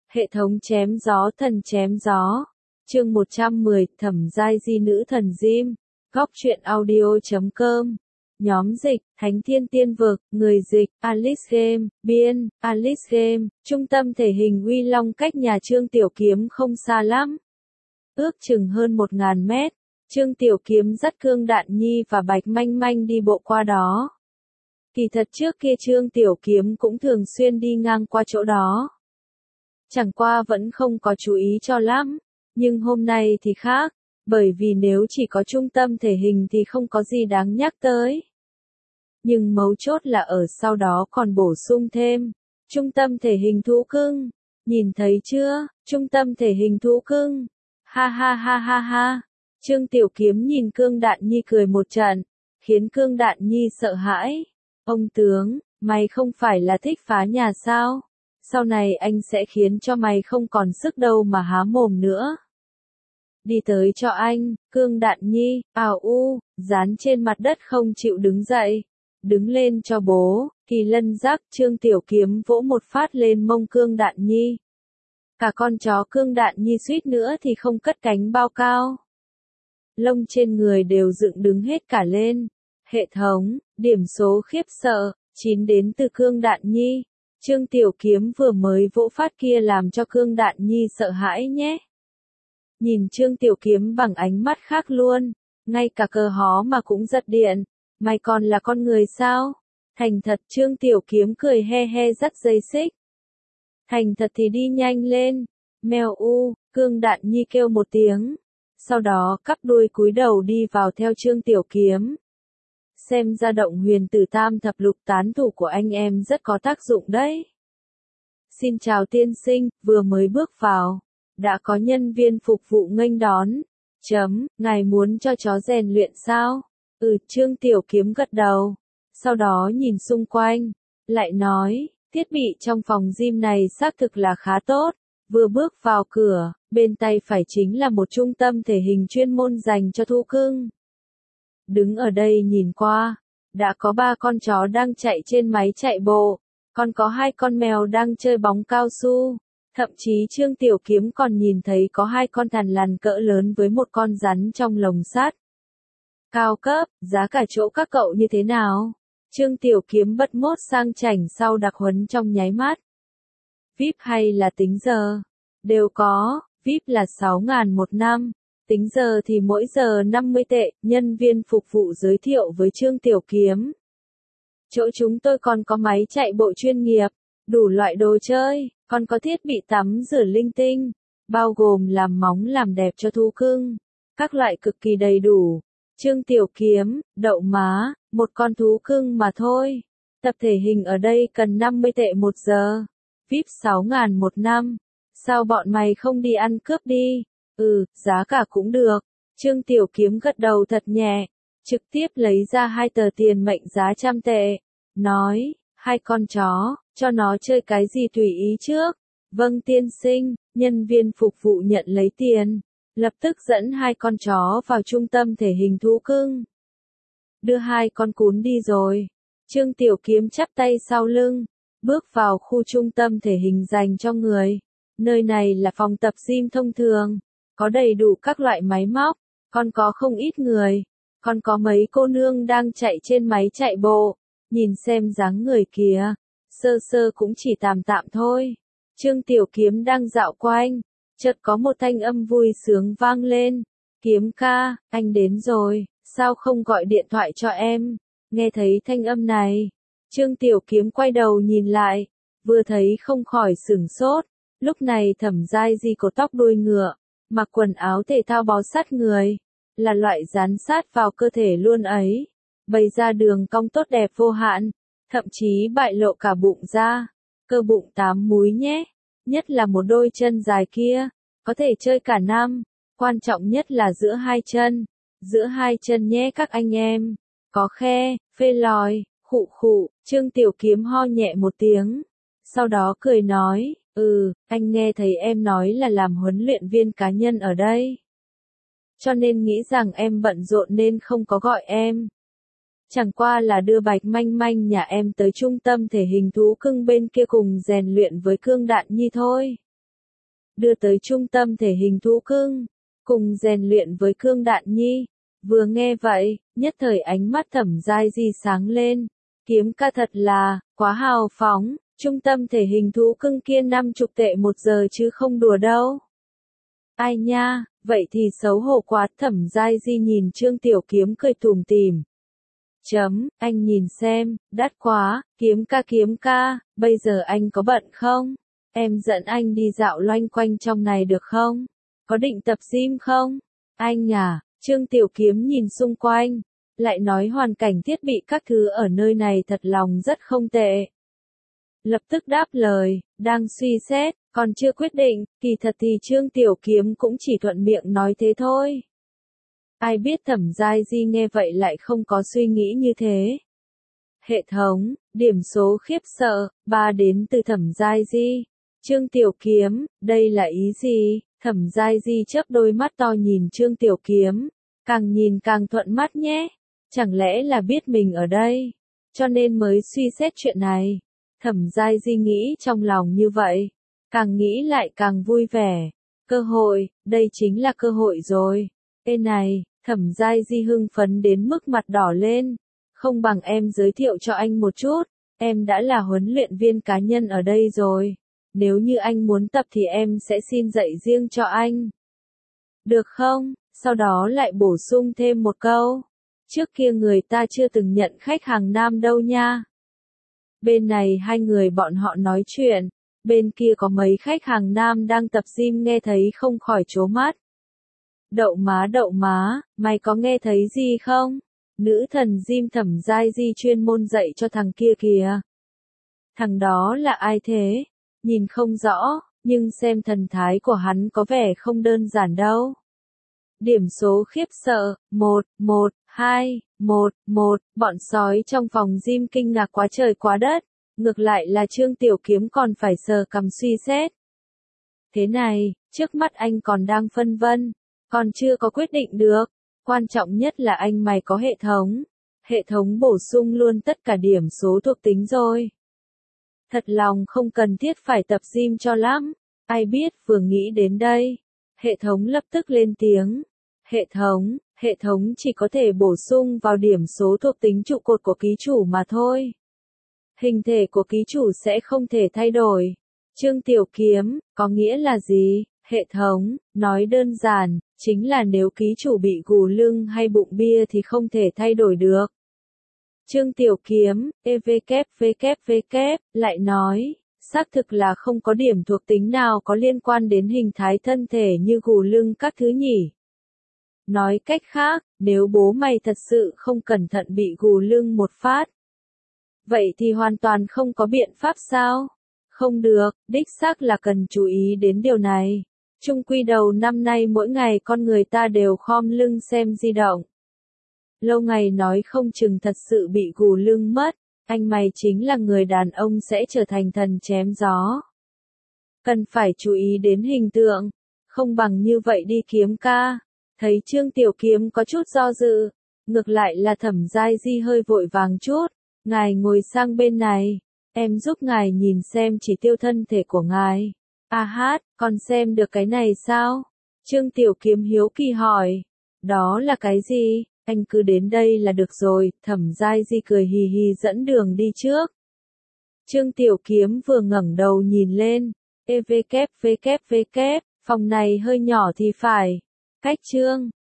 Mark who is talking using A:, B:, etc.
A: Hệ thống chém gió thần chém gió. Chương 110, Thẩm giai di nữ thần Jim. Góc truyện audio.com. Nhóm dịch, Thánh Thiên Tiên Vực, người dịch, Alice Game, biên, Alice Game. Trung tâm thể hình Uy Long cách nhà Trương Tiểu Kiếm không xa lắm. Ước chừng hơn 1000 mét. Trương Tiểu Kiếm dắt Cương Đạn Nhi và Bạch Manh Manh đi bộ qua đó. Kỳ thật trước kia Trương Tiểu Kiếm cũng thường xuyên đi ngang qua chỗ đó. Chẳng qua vẫn không có chú ý cho lắm, nhưng hôm nay thì khác, bởi vì nếu chỉ có trung tâm thể hình thì không có gì đáng nhắc tới. Nhưng mấu chốt là ở sau đó còn bổ sung thêm, trung tâm thể hình thú cưng, nhìn thấy chưa, trung tâm thể hình thú cưng, ha ha ha ha ha. Trương Tiểu Kiếm nhìn Cương Đạn Nhi cười một trận, khiến Cương Đạn Nhi sợ hãi. Ông tướng, mày không phải là thích phá nhà sao? Sau này anh sẽ khiến cho mày không còn sức đâu mà há mồm nữa. Đi tới cho anh, Cương Đạn Nhi, dán trên mặt đất không chịu đứng dậy. Đứng lên cho bố, Kỳ Lân giác, Trương Tiểu Kiếm vỗ một phát lên mông Cương Đạn Nhi. Cả con chó Cương Đạn Nhi suýt nữa thì không cất cánh bao cao. Lông trên người đều dựng đứng hết cả lên. Hệ thống, điểm số khiếp sợ, 9 đến từ Cương Đạn Nhi. Trương Tiểu Kiếm vừa mới vỗ phát kia làm cho Cương Đạn Nhi sợ hãi nhé. Nhìn Trương Tiểu Kiếm bằng ánh mắt khác luôn, ngay cả cờ hó mà cũng giật điện. Mày còn là con người sao? Thành thật Trương Tiểu Kiếm cười he he dắt dây xích. Thành thật thì đi nhanh lên. Mèo Cương Đạn Nhi kêu một tiếng. Sau đó cắp đuôi cúi đầu đi vào theo Trương Tiểu Kiếm. Xem ra động huyền tử tam thập lục tán thủ của anh em rất có tác dụng đấy. Xin chào tiên sinh, vừa mới bước vào. Đã có nhân viên phục vụ nghênh đón. Ngài muốn cho chó rèn luyện sao? Trương Tiểu Kiếm gật đầu. Sau đó nhìn xung quanh. Lại nói, thiết bị trong phòng gym này xác thực là khá tốt. Vừa bước vào cửa, bên tay phải chính là một trung tâm thể hình chuyên môn dành cho thú cưng. Đứng ở đây nhìn qua, đã có 3 con chó đang chạy trên máy chạy bộ, còn có 2 con mèo đang chơi bóng cao su. Thậm chí Trương Tiểu Kiếm còn nhìn thấy có 2 con thằn lằn cỡ lớn với một con rắn trong lồng sắt. Cao cấp, giá cả chỗ các cậu như thế nào? Trương Tiểu Kiếm bật mốt sang chảnh sau đặc huấn trong nháy mắt. VIP hay là tính giờ? Đều có, VIP là 6.000 một năm. Tính giờ thì mỗi giờ 50 tệ, nhân viên phục vụ giới thiệu với Trương Tiểu Kiếm. Chỗ chúng tôi còn có máy chạy bộ chuyên nghiệp, đủ loại đồ chơi, còn có thiết bị tắm rửa linh tinh, bao gồm làm móng làm đẹp cho thú cưng, các loại cực kỳ đầy đủ. Trương Tiểu Kiếm, đậu má, một con thú cưng mà thôi. Tập thể hình ở đây cần 50 tệ một giờ, VIP 6.000 một năm. Sao bọn mày không đi ăn cướp đi? Giá cả cũng được. Trương Tiểu Kiếm gật đầu thật nhẹ, trực tiếp lấy ra 2 tờ tiền mệnh giá 100 tệ. Nói, 2 con chó, cho nó chơi cái gì tùy ý trước. Vâng tiên sinh, nhân viên phục vụ nhận lấy tiền. Lập tức dẫn 2 con chó vào trung tâm thể hình thú cưng. Đưa 2 con cún đi rồi. Trương Tiểu Kiếm chắp tay sau lưng, bước vào khu trung tâm thể hình dành cho người. Nơi này là phòng tập gym thông thường, có đầy đủ các loại máy móc, còn có không ít người, còn có mấy cô nương đang chạy trên máy chạy bộ. Nhìn xem dáng người kìa, sơ sơ cũng chỉ tạm tạm thôi. Trương Tiểu Kiếm đang dạo quanh, chợt có một thanh âm vui sướng vang lên. Kiếm ca, anh đến rồi, sao không gọi điện thoại cho em? Nghe thấy thanh âm này, Trương Tiểu Kiếm quay đầu nhìn lại, vừa thấy không khỏi sửng sốt. Lúc này Thẩm giai di cột tóc đuôi ngựa, mặc quần áo thể thao bó sát người, là loại dán sát vào cơ thể luôn ấy, bày ra đường cong tốt đẹp vô hạn, thậm chí bại lộ cả bụng ra, cơ bụng 8 múi nhé, nhất là một đôi chân dài kia, có thể chơi cả năm, quan trọng nhất là giữa 2 chân nhé các anh em, có khe, phê lòi, khụ khụ. Trương Tiểu Kiếm ho nhẹ một tiếng, sau đó cười nói, anh nghe thấy em nói là làm huấn luyện viên cá nhân ở đây. Cho nên nghĩ rằng em bận rộn nên không có gọi em. Chẳng qua là đưa Bạch Manh Manh nhà em tới trung tâm thể hình thú cưng bên kia cùng rèn luyện với Cương Đạn Nhi thôi. đưa tới trung tâm thể hình thú cưng, cùng rèn luyện với Cương Đạn Nhi. Vừa nghe vậy, nhất thời ánh mắt Thẩm Giai Di sáng lên, kiếm ca thật là, quá hào phóng, trung tâm thể hình thú cưng kia 50 tệ 1 giờ chứ không đùa đâu. Ai nha, vậy thì xấu hổ quá. Thẩm Giai Di nhìn Trương Tiểu Kiếm cười tủm tỉm. Anh nhìn xem, đắt quá, kiếm ca, bây giờ anh có bận không? Em dẫn anh đi dạo loanh quanh trong này được không? Có định tập gym không? Anh à, Trương Tiểu Kiếm nhìn xung quanh, lại nói hoàn cảnh thiết bị các thứ ở nơi này thật lòng rất không tệ. Lập tức đáp lời, đang suy xét, còn chưa quyết định, kỳ thật thì Trương Tiểu Kiếm cũng chỉ thuận miệng nói thế thôi. Ai biết Thẩm Giai Di nghe vậy lại không có suy nghĩ như thế. Hệ thống, điểm số khiếp sợ, 3 đến từ Thẩm Giai Di. Trương Tiểu Kiếm, đây là ý gì? Thẩm Giai Di chớp đôi mắt to nhìn Trương Tiểu Kiếm, càng nhìn càng thuận mắt nhé. Chẳng lẽ là biết mình ở đây, cho nên mới suy xét chuyện này. Thẩm Giai Di nghĩ trong lòng như vậy, càng nghĩ lại càng vui vẻ. Cơ hội, đây chính là cơ hội rồi. Ê này, Thẩm Giai Di hưng phấn đến mức mặt đỏ lên. Không bằng em giới thiệu cho anh một chút, em đã là huấn luyện viên cá nhân ở đây rồi. Nếu như anh muốn tập thì em sẽ xin dạy riêng cho anh. Được không? Sau đó lại bổ sung thêm một câu. Trước kia người ta chưa từng nhận khách hàng nam đâu nha. Bên này hai người bọn họ nói chuyện, bên kia có mấy khách hàng nam đang tập gym nghe thấy không khỏi trố mắt. Đậu má, mày có nghe thấy gì không? Nữ thần gym Thẩm Giai Di chuyên môn dạy cho thằng kia kìa. Thằng đó là ai thế? Nhìn không rõ, nhưng xem thần thái của hắn có vẻ không đơn giản đâu. Điểm số khiếp sợ, 1, 1, 2, 1, 1, bọn sói trong phòng gym kinh ngạc quá trời quá đất, ngược lại là Trương Tiểu Kiếm còn phải sờ cằm suy xét. Thế này, trước mắt anh còn đang phân vân, còn chưa có quyết định được, quan trọng nhất là anh mày có hệ thống bổ sung luôn tất cả điểm số thuộc tính rồi. Thật lòng không cần thiết phải tập gym cho lắm, ai biết vừa nghĩ đến đây, hệ thống lập tức lên tiếng. Hệ thống chỉ có thể bổ sung vào điểm số thuộc tính trụ cột của ký chủ mà thôi. Hình thể của ký chủ sẽ không thể thay đổi. Trương Tiểu Kiếm, có nghĩa là gì? Hệ thống, nói đơn giản, chính là nếu ký chủ bị gù lưng hay bụng bia thì không thể thay đổi được. Trương Tiểu Kiếm, lại nói, xác thực là không có điểm thuộc tính nào có liên quan đến hình thái thân thể như gù lưng các thứ nhỉ. Nói cách khác, nếu bố mày thật sự không cẩn thận bị gù lưng một phát, vậy thì hoàn toàn không có biện pháp sao? Không được, đích xác là cần chú ý đến điều này. Chung quy đầu năm nay mỗi ngày con người ta đều khom lưng xem di động. Lâu ngày nói không chừng thật sự bị gù lưng mất, anh mày chính là người đàn ông sẽ trở thành thần chém gió. Cần phải chú ý đến hình tượng, không bằng như vậy đi Kiếm ca. Thấy Trương Tiểu Kiếm có chút do dự, ngược lại là Thẩm Giai Di hơi vội vàng chút. Ngài ngồi sang bên này, em giúp ngài nhìn xem chỉ tiêu thân thể của ngài. Còn xem được cái này sao? Trương Tiểu Kiếm hiếu kỳ hỏi. Đó là cái gì? Anh cứ đến đây là được rồi. Thẩm Giai Di cười hì hì dẫn đường đi trước. Trương Tiểu Kiếm vừa ngẩng đầu nhìn lên. Phòng này hơi nhỏ thì phải. Cách Trương